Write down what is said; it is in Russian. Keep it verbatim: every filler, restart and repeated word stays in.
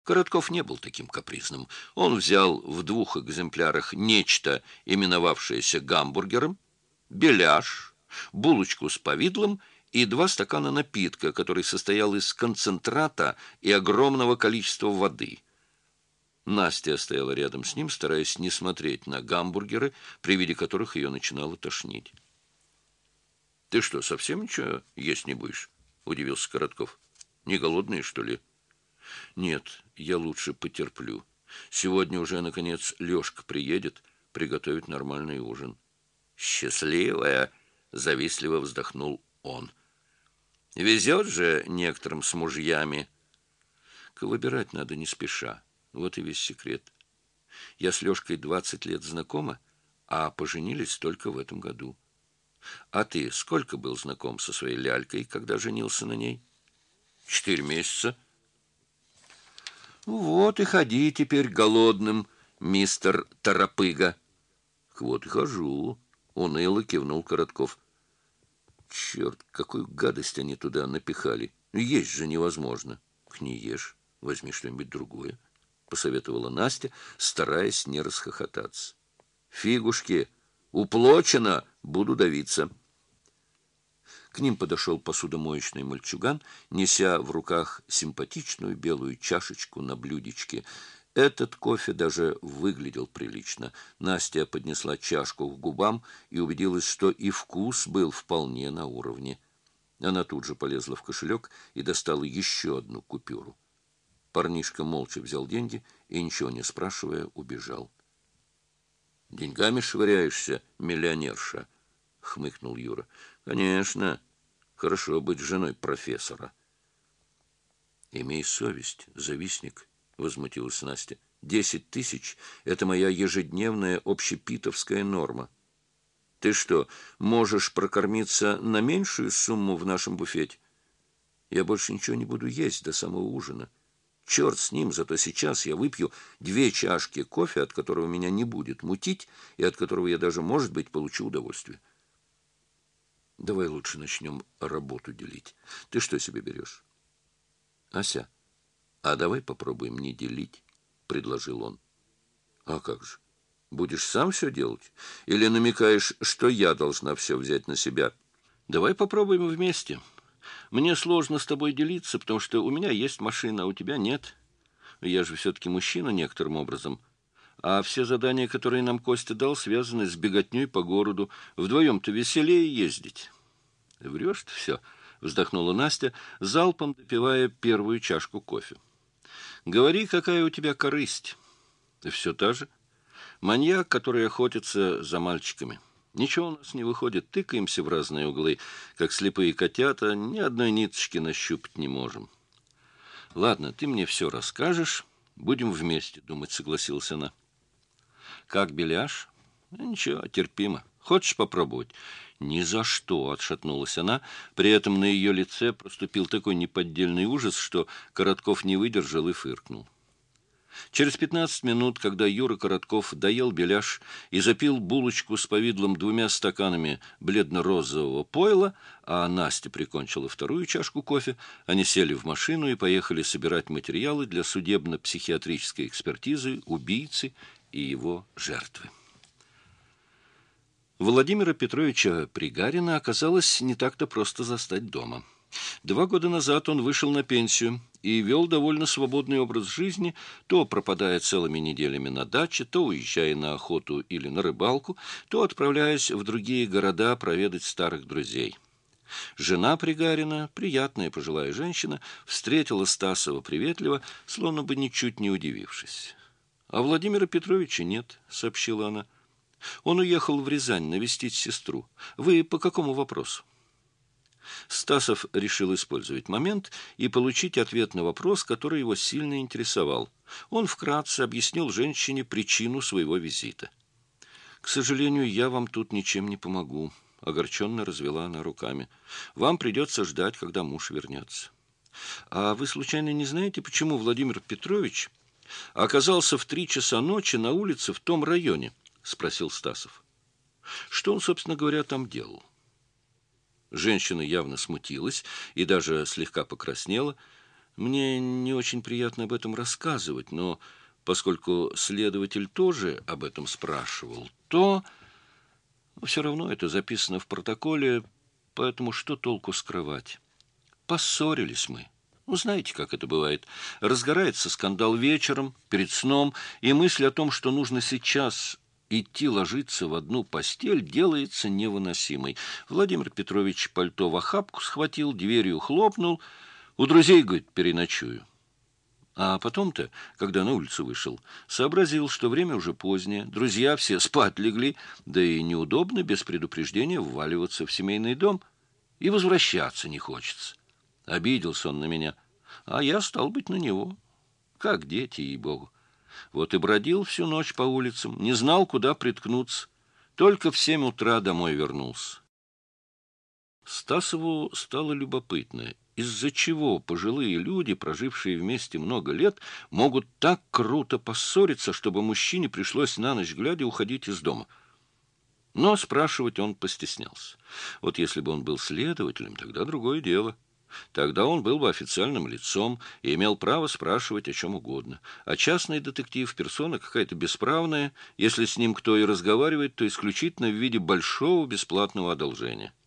Коротков не был таким капризным. Он взял в двух экземплярах нечто, именовавшееся гамбургером, беляш, булочку с повидлом и два стакана напитка, который состоял из концентрата и огромного количества воды. Настя стояла рядом с ним, стараясь не смотреть на гамбургеры, при виде которых ее начинало тошнить. — Ты что, совсем ничего есть не будешь? — удивился Коротков. — Не голодный, что ли? — Нет, я лучше потерплю. Сегодня уже, наконец, Лешка приедет, приготовит нормальный ужин. — Счастливая! — завистливо вздохнул он. — Везет же некоторым с мужьями. — Выбирать надо не спеша. Вот и весь секрет. Я с Лешкой двадцать лет знакома, а поженились только в этом году. А ты сколько был знаком со своей лялькой, когда женился на ней? Четыре месяца. Вот и ходи теперь голодным, мистер Торопыга. Вот и хожу, уныло кивнул Коротков. Черт, какую гадость они туда напихали. Есть же невозможно. Не ешь, возьми что-нибудь другое, посоветовала Настя, стараясь не расхохотаться. Фигушки, уплочено, буду давиться. К ним подошел посудомоечный мальчуган, неся в руках симпатичную белую чашечку на блюдечке. Этот кофе даже выглядел прилично. Настя поднесла чашку к губам и убедилась, что и вкус был вполне на уровне. Она тут же полезла в кошелек и достала еще одну купюру. Парнишка молча взял деньги и, ничего не спрашивая, убежал. — Деньгами швыряешься, миллионерша? — хмыкнул Юра. — Конечно. Хорошо быть женой профессора. — Имей совесть, завистник, — возмутилась Настя. — Десять тысяч — это моя ежедневная общепитовская норма. Ты что, можешь прокормиться на меньшую сумму в нашем буфете? Я больше ничего не буду есть до самого ужина. Черт с ним, зато сейчас я выпью две чашки кофе, от которого меня не будет мутить, и от которого я даже, может быть, получу удовольствие. Давай лучше начнем работу делить. Ты что себе берешь? Ася, а давай попробуем не делить, — предложил он. А как же? Будешь сам все делать? Или намекаешь, что я должна все взять на себя? Давай попробуем вместе. Мне сложно с тобой делиться, потому что у меня есть машина, а у тебя нет. Я же все-таки мужчина некоторым образом. А все задания, которые нам Костя дал, связаны с беготней по городу. Вдвоем-то веселее ездить. Врешь ты все, — вздохнула Настя, залпом допивая первую чашку кофе. Говори, какая у тебя корысть. Все та же. Маньяк, который охотится за мальчиками. Ничего у нас не выходит, тыкаемся в разные углы, как слепые котята, ни одной ниточки нащупать не можем. Ладно, ты мне все расскажешь, будем вместе думать, согласилась она. Как беляш? Ничего, терпимо. Хочешь попробовать? Ни за что, отшатнулась она. При этом на ее лице проступил такой неподдельный ужас, что Коротков не выдержал и фыркнул. Через пятнадцать минут, когда Юра Коротков доел беляш и запил булочку с повидлом двумя стаканами бледно-розового пойла, а Настя прикончила вторую чашку кофе, они сели в машину и поехали собирать материалы для судебно-психиатрической экспертизы убийцы и его жертвы. Владимира Петровича Пригарина оказалось не так-то просто застать дома. Два года назад он вышел на пенсию и вел довольно свободный образ жизни, то пропадая целыми неделями на даче, то уезжая на охоту или на рыбалку, то отправляясь в другие города проведать старых друзей. Жена Пригарина, приятная пожилая женщина, встретила Стасова приветливо, словно бы ничуть не удивившись. — А Владимира Петровича нет, — сообщила она. — Он уехал в Рязань навестить сестру. Вы по какому вопросу? Стасов решил использовать момент и получить ответ на вопрос, который его сильно интересовал. Он вкратце объяснил женщине причину своего визита. — К сожалению, я вам тут ничем не помогу, — огорченно развела она руками. — Вам придется ждать, когда муж вернется. — А вы случайно не знаете, почему Владимир Петрович оказался в три часа ночи на улице в том районе? — спросил Стасов. — Что он, собственно говоря, там делал? Женщина явно смутилась и даже слегка покраснела. Мне не очень приятно об этом рассказывать, но поскольку следователь тоже об этом спрашивал, то все равно это записано в протоколе, поэтому что толку скрывать? Поссорились мы. Ну, знаете, как это бывает. Разгорается скандал вечером, перед сном, и мысль о том, что нужно сейчас идти ложиться в одну постель, делается невыносимой. Владимир Петрович пальто в охапку схватил, дверью хлопнул. У друзей, говорит, переночую. А потом-то, когда на улицу вышел, сообразил, что время уже позднее, друзья все спать легли, да и неудобно без предупреждения вваливаться в семейный дом, и возвращаться не хочется. Обиделся он на меня, а я, стал быть, на него. Как дети, ей-богу. Вот и бродил всю ночь по улицам, не знал, куда приткнуться. Только в семь утра домой вернулся. Стасову стало любопытно, из-за чего пожилые люди, прожившие вместе много лет, могут так круто поссориться, чтобы мужчине пришлось на ночь глядя уходить из дома. Но спрашивать он постеснялся. Вот если бы он был следователем, тогда другое дело. Тогда он был бы официальным лицом и имел право спрашивать о чем угодно. А частный детектив — персона какая-то бесправная, если с ним кто и разговаривает, то исключительно в виде большого бесплатного одолжения.